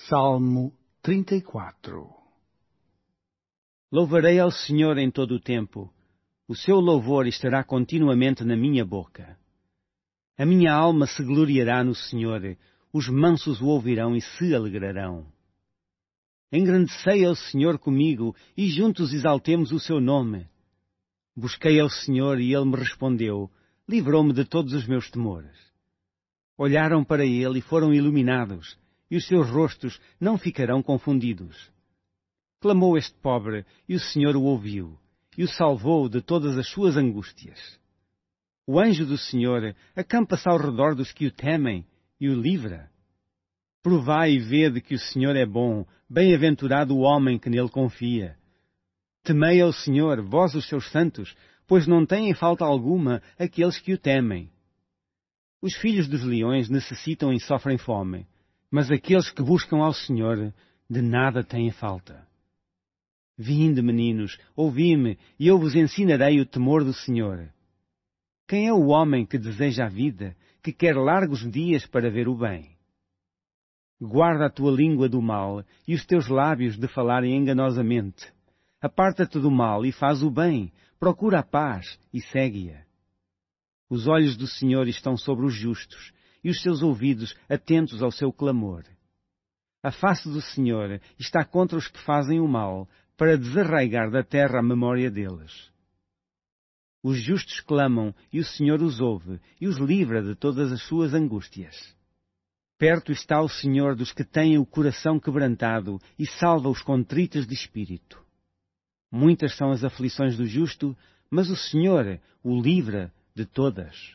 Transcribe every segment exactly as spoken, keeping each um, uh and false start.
Salmo trinta e quatro. Louvarei ao Senhor em todo o tempo. O seu louvor estará continuamente na minha boca. A minha alma se gloriará no Senhor. Os mansos o ouvirão e se alegrarão. Engrandecei ao Senhor comigo e juntos exaltemos o seu nome. Busquei ao Senhor e ele me respondeu. Livrou-me de todos os meus temores. Olharam para ele e foram iluminados, e os seus rostos não ficarão confundidos. Clamou este pobre, e o Senhor o ouviu, e o salvou de todas as suas angústias. O anjo do Senhor acampa-se ao redor dos que o temem, e o livra. Provai e vede que o Senhor é bom, bem-aventurado o homem que nele confia. Temei ao Senhor, vós os seus santos, pois não têm falta alguma aqueles que o temem. Os filhos dos leões necessitam e sofrem fome, mas aqueles que buscam ao Senhor de nada têm falta. Vinde, meninos, ouvi-me, e eu vos ensinarei o temor do Senhor. Quem é o homem que deseja a vida, que quer largos dias para ver o bem? Guarda a tua língua do mal e os teus lábios de falarem enganosamente. Aparta-te do mal e faz o bem, procura a paz e segue-a. Os olhos do Senhor estão sobre os justos, e os seus ouvidos atentos ao seu clamor. A face do Senhor está contra os que fazem o mal, para desarraigar da terra a memória deles. Os justos clamam, e o Senhor os ouve, e os livra de todas as suas angústias. Perto está o Senhor dos que têm o coração quebrantado, e salva os contritos de espírito. Muitas são as aflições do justo, mas o Senhor o livra de todas.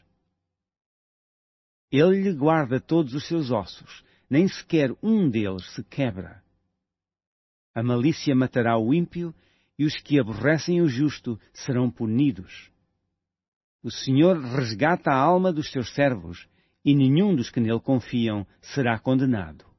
Ele lhe guarda todos os seus ossos, nem sequer um deles se quebra. A malícia matará o ímpio, e os que aborrecem o justo serão punidos. O Senhor resgata a alma dos seus servos, e nenhum dos que nele confiam será condenado.